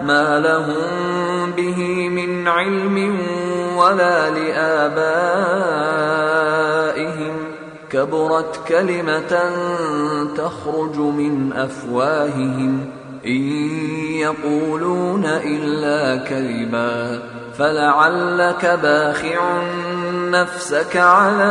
ما لهم به من علم ولا لآبائهم كبرت كلمة تخرج من أفواههم إن يقولون إلا كذبا فلعلك باخع نفسك على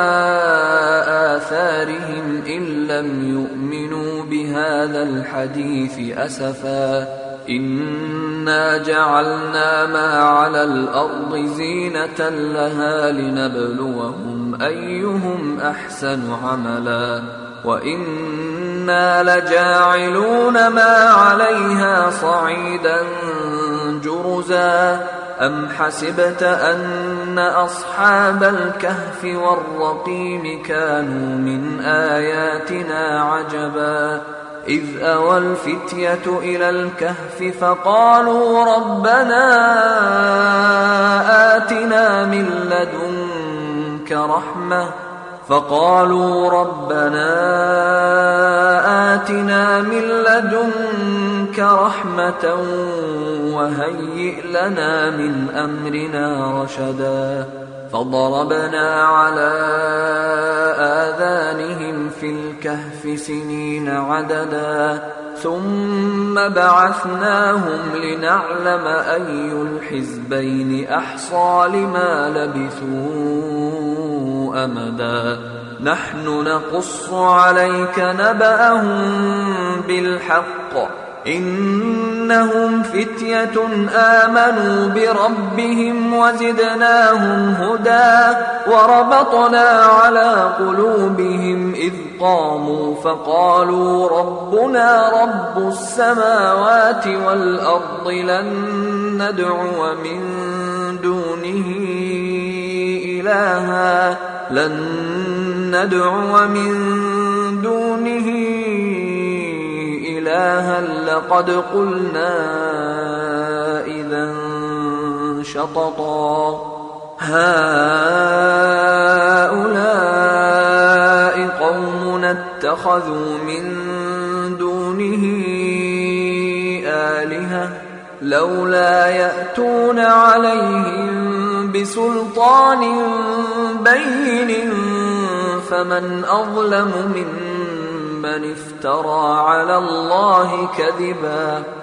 آثارهم إن لم يؤمنوا بهذا الحديث أسفا إنا جعلنا ما على الأرض زينة لها لنبلوهم أيهم أحسن عملا وإنا لجاعلون ما عليها صعيدا جرزا أم حسبت أن أصحاب الكهف والرقيم كانوا من آياتنا عجبا إذ أوى الفتية إلى الكهف فقالوا ربنا آتنا من لدنك رحمة وهيئ لنا من أمرنا رشدا فضربنا على آذانهم في الكهف سنين عددا ثم بعثناهم لنعلم أي الحزبين أحصى لما لبثوا أمدا نحن نقص عليك نبأهم بالحق إنهم فتية آمنوا بربهم وزدناهم هدى وربطنا على قلوبهم إذ قاموا فقالوا ربنا رب السماوات والأرض لن ندعو من دونه إلها لقد قلنا إذا شططا هؤلاء قومنا اتخذوا من دونه آلهة لولا يأتون عليهم بسلطان بين فمن أظلم ممن افترى على الله كذبا